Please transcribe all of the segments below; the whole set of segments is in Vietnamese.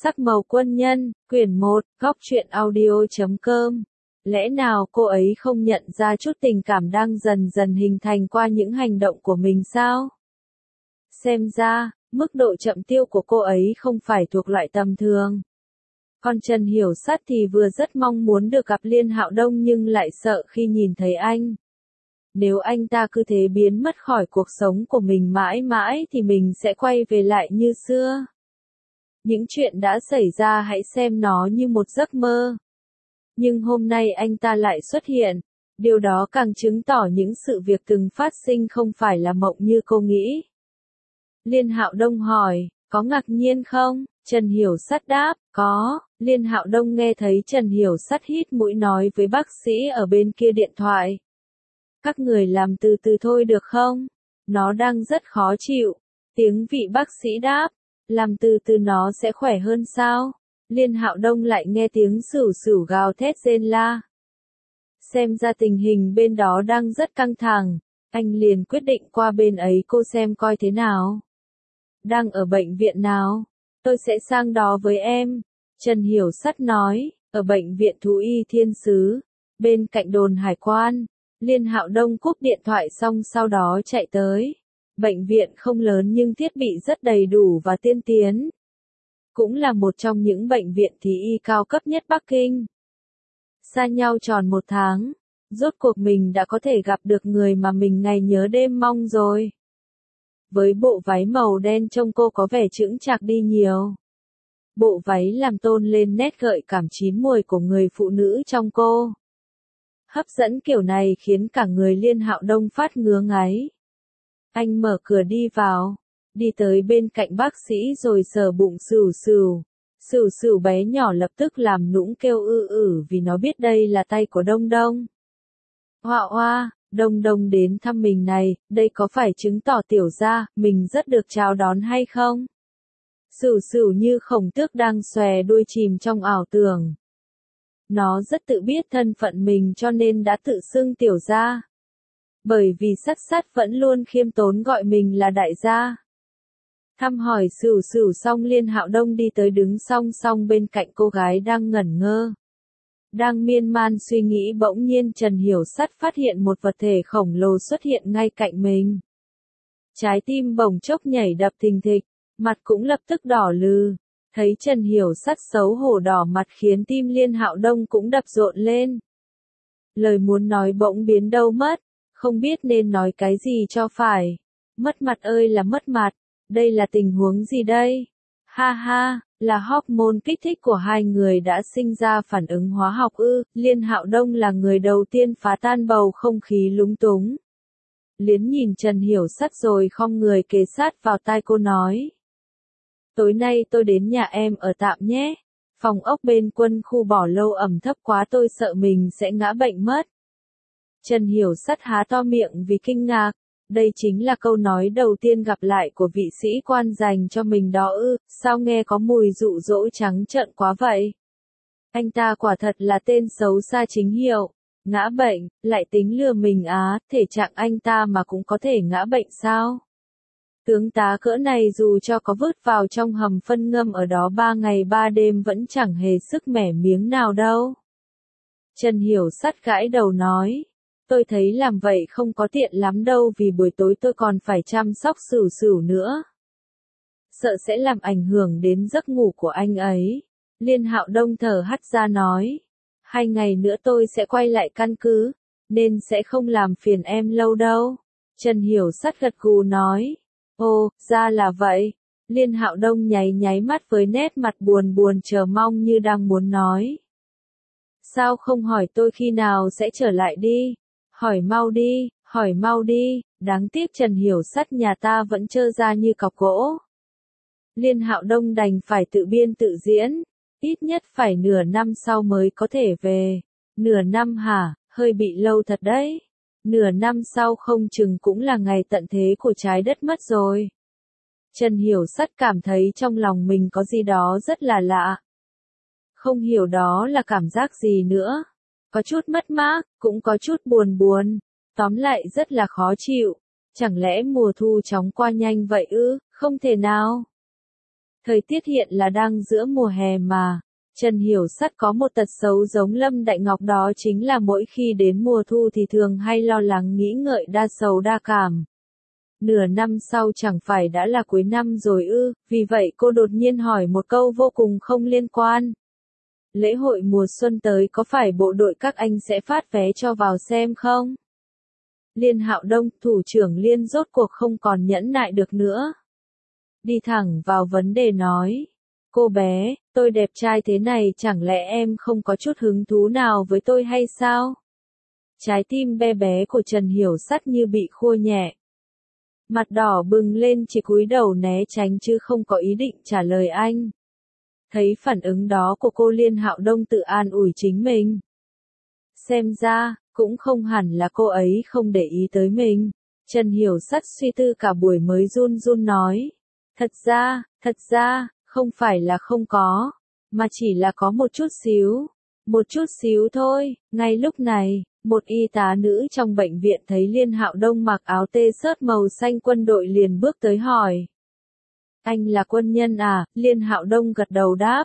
Sắc màu quân nhân, quyển 1, góc truyện audio.com. Lẽ nào cô ấy không nhận ra chút tình cảm đang dần dần hình thành qua những hành động của mình sao? Xem ra, mức độ chậm tiêu của cô ấy không phải thuộc loại tầm thường. Còn Trần Hiểu Sắt thì vừa rất mong muốn được gặp Liên Hạo Đông nhưng lại sợ khi nhìn thấy anh. Nếu anh ta cứ thế biến mất khỏi cuộc sống của mình mãi mãi thì mình sẽ quay về lại như xưa. Những chuyện đã xảy ra hãy xem nó như một giấc mơ. Nhưng hôm nay anh ta lại xuất hiện. Điều đó càng chứng tỏ những sự việc từng phát sinh không phải là mộng như cô nghĩ. Liên Hạo Đông hỏi, có ngạc nhiên không? Trần Hiểu Sắt đáp, có. Liên Hạo Đông nghe thấy Trần Hiểu Sắt hít mũi nói với bác sĩ ở bên kia điện thoại. Các người làm từ từ thôi được không? Nó đang rất khó chịu. Tiếng vị bác sĩ đáp, làm từ từ nó sẽ khỏe hơn sao? Liên Hạo Đông lại nghe tiếng sửu sửu gào thét rên la. Xem ra tình hình bên đó đang rất căng thẳng, anh liền quyết định qua bên ấy cô xem coi thế nào. Đang ở bệnh viện nào? Tôi sẽ sang đó với em. Trần Hiểu Sắt nói, ở bệnh viện Thú y Thiên Sứ, bên cạnh đồn hải quan. Liên Hạo Đông cúp điện thoại xong sau đó chạy tới. Bệnh viện không lớn nhưng thiết bị rất đầy đủ và tiên tiến. Cũng là một trong những bệnh viện thú y cao cấp nhất Bắc Kinh. Xa nhau tròn 1 tháng, rốt cuộc mình đã có thể gặp được người mà mình ngày nhớ đêm mong rồi. Với bộ váy màu đen trông cô có vẻ chững chạc đi nhiều. Bộ váy làm tôn lên nét gợi cảm chín muồi của người phụ nữ trong cô. Hấp dẫn kiểu này khiến cả người Liên Hạo Đông phát ngứa ngáy. Anh mở cửa đi vào, đi tới bên cạnh bác sĩ rồi sờ bụng sửu sửu. Sửu sửu bé nhỏ lập tức làm nũng kêu vì nó biết đây là tay của Đông Đông. Hoa hoa, Đông Đông đến thăm mình này, đây có phải chứng tỏ tiểu gia mình rất được chào đón hay không? Sửu sửu như khổng tước đang xòe đuôi chìm trong ảo tưởng. Nó rất tự biết thân phận mình cho nên đã tự xưng tiểu gia. Bởi vì Sắt Sắt vẫn luôn khiêm tốn gọi mình là đại gia. Thăm hỏi sửu sửu xong Liên Hạo Đông đi tới đứng song song bên cạnh cô gái đang ngẩn ngơ. Đang miên man suy nghĩ bỗng nhiên Trần Hiểu Sắt phát hiện một vật thể khổng lồ xuất hiện ngay cạnh mình. Trái tim bỗng chốc nhảy đập thình thịch, mặt cũng lập tức đỏ lừ. Thấy Trần Hiểu Sắt xấu hổ đỏ mặt khiến tim Liên Hạo Đông cũng đập rộn lên. Lời muốn nói bỗng biến đâu mất, không biết nên nói cái gì cho phải. Mất mặt ơi là mất mặt, đây là tình huống gì đây? Ha ha, là hormone kích thích của hai người đã sinh ra phản ứng hóa học ư? Liên Hạo Đông là người đầu tiên phá tan bầu không khí lúng túng. Liến nhìn Trần Hiểu Sắt rồi khom người kề sát vào tai cô nói. Tối nay tôi đến nhà em ở tạm nhé. Phòng ốc bên quân khu bỏ lâu ẩm thấp quá tôi sợ mình sẽ ngã bệnh mất. Trần Hiểu Sắt há to miệng vì kinh ngạc. Đây chính là câu nói đầu tiên gặp lại của vị sĩ quan dành cho mình đó ư, sao nghe có mùi dụ dỗ trắng trợn quá vậy? Anh ta quả thật là tên xấu xa chính hiệu. Ngã bệnh, lại tính lừa mình á, thể trạng anh ta mà cũng có thể ngã bệnh sao? Tướng tá cỡ này dù cho có vứt vào trong hầm phân ngâm ở đó 3 ngày 3 đêm vẫn chẳng hề sức mẻ miếng nào đâu. Trần Hiểu Sắt gãi đầu nói. Tôi thấy làm vậy không có tiện lắm đâu vì buổi tối tôi còn phải chăm sóc sửu sửu nữa. Sợ sẽ làm ảnh hưởng đến giấc ngủ của anh ấy. Liên Hạo Đông thở hắt ra nói. 2 ngày nữa tôi sẽ quay lại căn cứ, nên sẽ không làm phiền em lâu đâu. Trần Hiểu Sắt gật gù nói. Ồ, ra là vậy. Liên Hạo Đông nháy mắt với nét mặt buồn buồn chờ mong như đang muốn nói. Sao không hỏi tôi khi nào sẽ trở lại đi? Hỏi mau đi, đáng tiếc Trần Hiểu Sắt nhà ta vẫn trơ ra như cọc gỗ. Liên Hạo Đông đành phải tự biên tự diễn, ít nhất phải nửa năm sau mới có thể về. Nửa năm hả, hơi bị lâu thật đấy. Nửa năm sau không chừng cũng là ngày tận thế của trái đất mất rồi. Trần Hiểu Sắt cảm thấy trong lòng mình có gì đó rất là lạ. Không hiểu đó là cảm giác gì nữa. Có chút mất mát, cũng có chút buồn, tóm lại rất là khó chịu. Chẳng lẽ mùa thu chóng qua nhanh vậy ư? Không thể nào. Thời tiết hiện là đang giữa mùa hè mà. Trần Hiểu Sắt có một tật xấu giống Lâm Đại Ngọc, đó chính là mỗi khi đến mùa thu thì thường hay lo lắng nghĩ ngợi, đa sầu đa cảm. Nửa năm sau chẳng phải đã là cuối năm rồi ư, vì vậy cô đột nhiên hỏi một câu vô cùng không liên quan. Lễ hội mùa xuân tới có phải bộ đội các anh sẽ phát vé cho vào xem không? Liên Hạo Đông, thủ trưởng Liên, rốt cuộc không còn nhẫn nại được nữa. Đi thẳng vào vấn đề nói. Cô bé, tôi đẹp trai thế này chẳng lẽ em không có chút hứng thú nào với tôi hay sao? Trái tim bé bé của Trần Hiểu Sắt như bị khua nhẹ. Mặt đỏ bừng lên, chỉ cúi đầu né tránh chứ không có ý định trả lời anh. Thấy phản ứng đó của cô, Liên Hạo Đông tự an ủi chính mình. Xem ra, cũng không hẳn là cô ấy không để ý tới mình. Trần Hiểu Sắt suy tư cả buổi mới run run nói. Thật ra, không phải là không có, mà chỉ là có một chút xíu thôi. Ngay lúc này, một y tá nữ trong bệnh viện thấy Liên Hạo Đông mặc áo t-shirt màu xanh quân đội liền bước tới hỏi. Anh là quân nhân à? Liên Hạo Đông gật đầu đáp.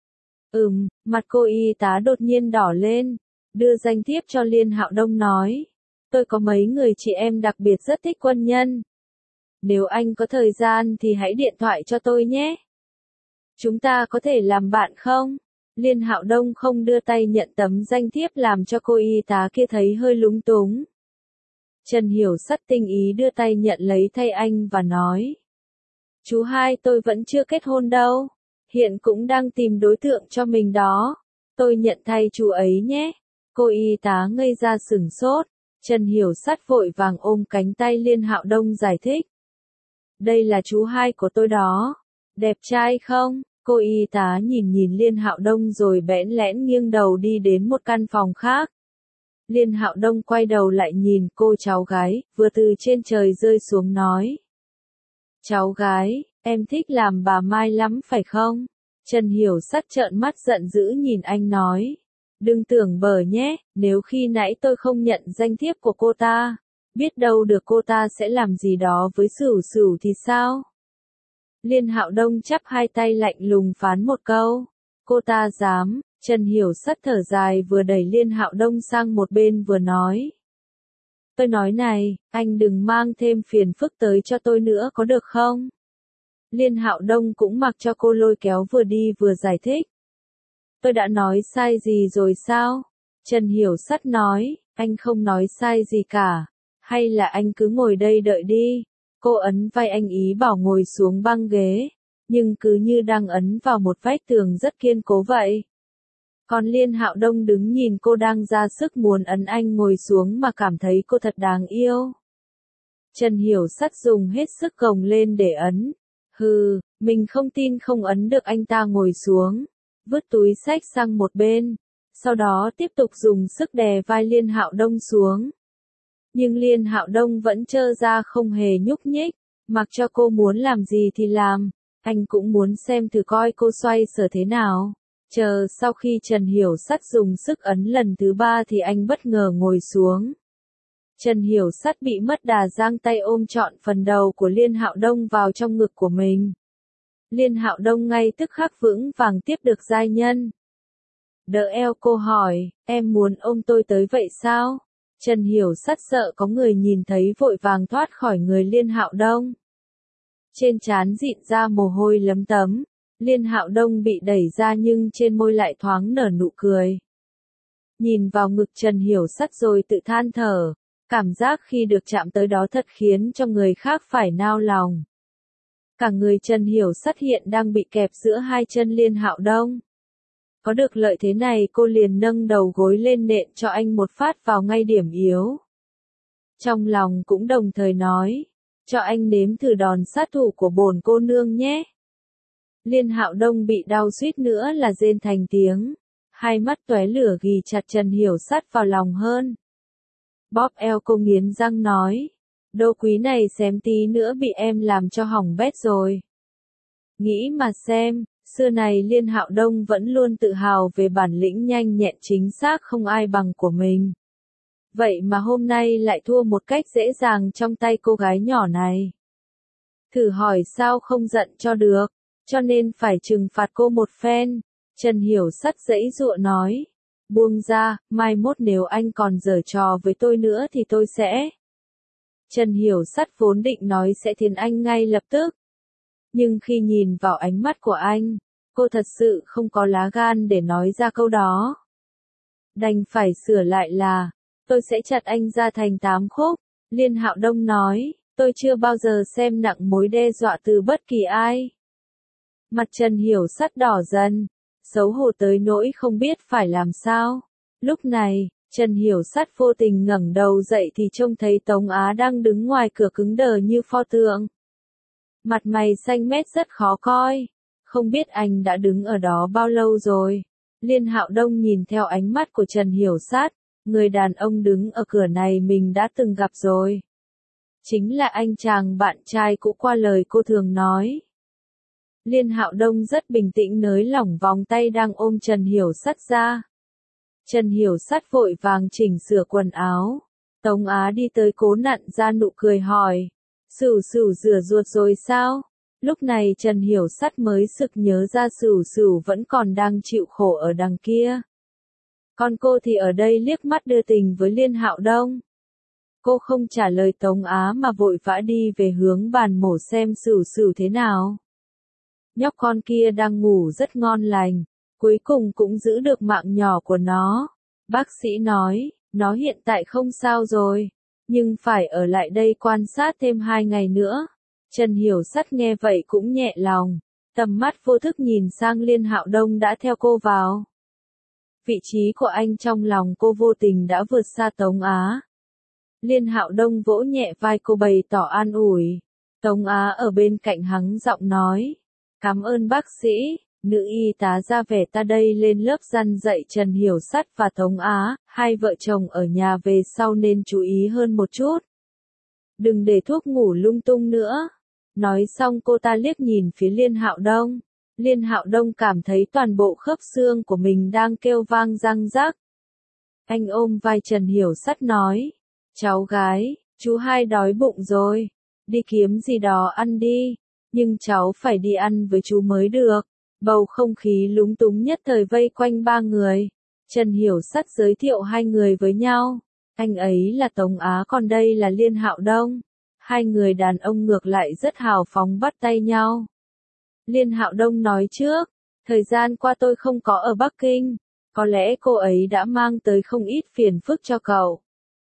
Mặt cô y tá đột nhiên đỏ lên, đưa danh thiếp cho Liên Hạo Đông nói. Tôi có mấy người chị em đặc biệt rất thích quân nhân. Nếu anh có thời gian thì hãy điện thoại cho tôi nhé. Chúng ta có thể làm bạn không? Liên Hạo Đông không đưa tay nhận tấm danh thiếp làm cho cô y tá kia thấy hơi lúng túng. Trần Hiểu Sắt tinh ý đưa tay nhận lấy thay anh và nói. Chú hai, tôi vẫn chưa kết hôn đâu. Hiện cũng đang tìm đối tượng cho mình đó. Tôi nhận thay chú ấy nhé. Cô y tá ngây ra sửng sốt. Trần Hiểu Sắt vội vàng ôm cánh tay Liên Hạo Đông giải thích. Đây là chú hai của tôi đó. Đẹp trai không? Cô y tá nhìn Liên Hạo Đông rồi bẽn lẽn nghiêng đầu đi đến một căn phòng khác. Liên Hạo Đông quay đầu lại nhìn cô cháu gái, vừa từ trên trời rơi xuống nói. Cháu gái, em thích làm bà Mai lắm phải không? Trần Hiểu Sắt trợn mắt giận dữ nhìn anh nói. Đừng tưởng bở nhé, nếu khi nãy tôi không nhận danh thiếp của cô ta, biết đâu được cô ta sẽ làm gì đó với Sửu Sửu thì sao? Liên Hạo Đông chắp hai tay lạnh lùng phán một câu. Cô ta dám? Trần Hiểu Sắt thở dài, vừa đẩy Liên Hạo Đông sang một bên vừa nói. Tôi nói này, anh đừng mang thêm phiền phức tới cho tôi nữa có được không? Liên Hạo Đông cũng mặc cho cô lôi kéo, vừa đi vừa giải thích. Tôi đã nói sai gì rồi sao? Trần Hiểu Sắt nói, anh không nói sai gì cả. Hay là anh cứ ngồi đây đợi đi. Cô ấn vai anh ý bảo ngồi xuống băng ghế, nhưng cứ như đang ấn vào một vách tường rất kiên cố vậy. Còn Liên Hạo Đông đứng nhìn cô đang ra sức muốn ấn anh ngồi xuống mà cảm thấy cô thật đáng yêu. Trần Hiểu Sắt dùng hết sức gồng lên để ấn. Mình không tin không ấn được anh ta ngồi xuống. Vứt túi xách sang một bên. Sau đó tiếp tục dùng sức đè vai Liên Hạo Đông xuống. Nhưng Liên Hạo Đông vẫn trơ ra không hề nhúc nhích, mặc cho cô muốn làm gì thì làm. Anh cũng muốn xem thử coi cô xoay sở thế nào. Chờ sau khi Trần Hiểu Sắt dùng sức ấn lần thứ 3 thì anh bất ngờ ngồi xuống. Trần Hiểu Sắt bị mất đà giang tay ôm trọn phần đầu của Liên Hạo Đông vào trong ngực của mình. Liên Hạo Đông ngay tức khắc vững vàng tiếp được giai nhân. Đỡ eo cô hỏi, em muốn ôm tôi tới vậy sao? Trần Hiểu Sắt sợ có người nhìn thấy vội vàng thoát khỏi người Liên Hạo Đông. Trên trán dịn ra mồ hôi lấm tấm. Liên Hạo Đông bị đẩy ra nhưng trên môi lại thoáng nở nụ cười. Nhìn vào ngực Trần Hiểu Sắt rồi tự than thở. Cảm giác khi được chạm tới đó thật khiến cho người khác phải nao lòng. Cả người Trần Hiểu Sắt hiện đang bị kẹp giữa hai chân Liên Hạo Đông. Có được lợi thế này cô liền nâng đầu gối lên nện cho anh một phát vào ngay điểm yếu. Trong lòng cũng đồng thời nói, cho anh nếm thử đòn sát thủ của bổn cô nương nhé. Liên Hạo Đông bị đau suýt nữa là rên thành tiếng. Hai mắt tóe lửa ghì chặt Trần Hiểu Sắt vào lòng hơn. Bóp eo cô nghiến răng nói. Đô quý này xém tí nữa bị em làm cho hỏng bét rồi. Nghĩ mà xem, xưa này Liên Hạo Đông vẫn luôn tự hào về bản lĩnh nhanh nhẹn chính xác không ai bằng của mình. Vậy mà hôm nay lại thua một cách dễ dàng trong tay cô gái nhỏ này. Thử hỏi sao không giận cho được. cho nên phải trừng phạt cô một phen. Trần Hiểu Sắt giãy giụa nói, buông ra, mai mốt nếu anh còn giở trò với tôi nữa thì tôi sẽ. Trần Hiểu Sắt vốn định nói sẽ thiến anh ngay lập tức. Nhưng khi nhìn vào ánh mắt của anh, cô thật sự không có lá gan để nói ra câu đó. Đành phải sửa lại là, tôi sẽ chặt anh ra thành 8 khúc. Liên Hạo Đông nói, tôi chưa bao giờ xem nặng mối đe dọa từ bất kỳ ai. Mặt Trần Hiểu Sắt đỏ dần, xấu hổ tới nỗi không biết phải làm sao. Lúc này, Trần Hiểu Sắt vô tình ngẩng đầu dậy thì trông thấy Tống Á đang đứng ngoài cửa cứng đờ như pho tượng. Mặt mày xanh mét rất khó coi, không biết anh đã đứng ở đó bao lâu rồi. Liên Hạo Đông nhìn theo ánh mắt của Trần Hiểu Sắt, người đàn ông đứng ở cửa này mình đã từng gặp rồi. Chính là anh chàng bạn trai cũ qua lời cô thường nói. Liên Hạo Đông rất bình tĩnh nới lỏng vòng tay đang ôm Trần Hiểu Sắt ra. Trần Hiểu Sắt vội vàng chỉnh sửa quần áo. Tống Á đi tới cố nặn ra nụ cười hỏi, Sửu Sửu rửa ruột rồi sao? Lúc này Trần Hiểu Sắt mới sực nhớ ra Sửu Sửu vẫn còn đang chịu khổ ở đằng kia. Còn cô thì ở đây liếc mắt đưa tình với Liên Hạo Đông. Cô không trả lời Tống Á mà vội vã đi về hướng bàn mổ xem Sửu Sửu thế nào. Nhóc con kia đang ngủ rất ngon lành, cuối cùng cũng giữ được mạng nhỏ của nó. Bác sĩ nói, nó hiện tại không sao rồi, nhưng phải ở lại đây quan sát thêm 2 ngày nữa. Trần Hiểu Sắt nghe vậy cũng nhẹ lòng, tầm mắt vô thức nhìn sang Liên Hạo Đông đã theo cô vào. Vị trí của anh trong lòng cô vô tình đã vượt xa Tống Á. Liên Hạo Đông vỗ nhẹ vai cô bày tỏ an ủi. Tống Á ở bên cạnh hắng giọng nói, cảm ơn bác sĩ. Nữ y tá ra vẻ ta đây lên lớp răn dạy Trần Hiểu Sắt và Tống Á, hai vợ chồng ở nhà về sau nên chú ý hơn một chút. Đừng để thuốc ngủ lung tung nữa. Nói xong cô ta liếc nhìn phía Liên Hạo Đông. Liên Hạo Đông cảm thấy toàn bộ khớp xương của mình đang kêu vang răng rắc. Anh ôm vai Trần Hiểu Sắt nói, cháu gái, chú hai đói bụng rồi, đi kiếm gì đó ăn đi, nhưng cháu phải đi ăn với chú mới được. Bầu không khí lúng túng nhất thời vây quanh 3 người. Trần Hiểu Sắt giới thiệu 2 người với nhau. Anh ấy là Tống Á còn đây là Liên Hạo Đông. 2 người đàn ông ngược lại rất hào phóng bắt tay nhau. Liên Hạo Đông nói trước, thời gian qua tôi không có ở Bắc Kinh, có lẽ cô ấy đã mang tới không ít phiền phức cho cậu.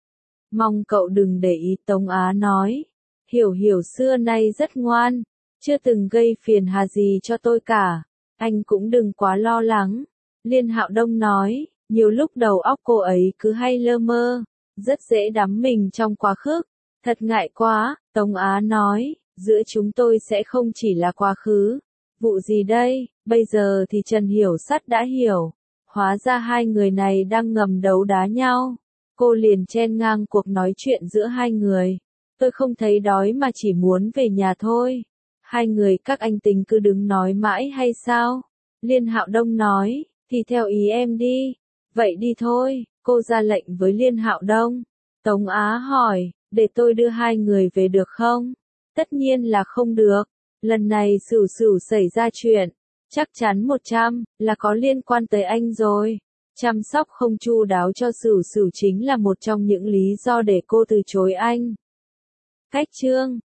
Mong cậu đừng để ý. Tống Á nói, Hiểu Hiểu xưa nay rất ngoan, chưa từng gây phiền hà gì cho tôi cả. Anh cũng đừng quá lo lắng. Liên Hạo Đông nói, nhiều lúc đầu óc cô ấy cứ hay lơ mơ, rất dễ đắm mình trong quá khứ. Thật ngại quá. Tống Á nói, giữa chúng tôi sẽ không chỉ là quá khứ. Vụ gì đây? Bây giờ thì Trần Hiểu Sắt đã hiểu. Hóa ra 2 người này đang ngầm đấu đá nhau. Cô liền chen ngang cuộc nói chuyện giữa 2 người. Tôi không thấy đói mà chỉ muốn về nhà thôi. 2 người các anh tính cứ đứng nói mãi hay sao? Liên Hạo Đông nói, thì theo ý em đi. Vậy đi thôi, cô ra lệnh với Liên Hạo Đông. Tống Á hỏi, để tôi đưa 2 người về được không? Tất nhiên là không được. Lần này Sửu Sửu xảy ra chuyện, chắc chắn 100 là có liên quan tới anh rồi. Chăm sóc không chu đáo cho Sửu Sửu chính là một trong những lý do để cô từ chối anh. Cách chương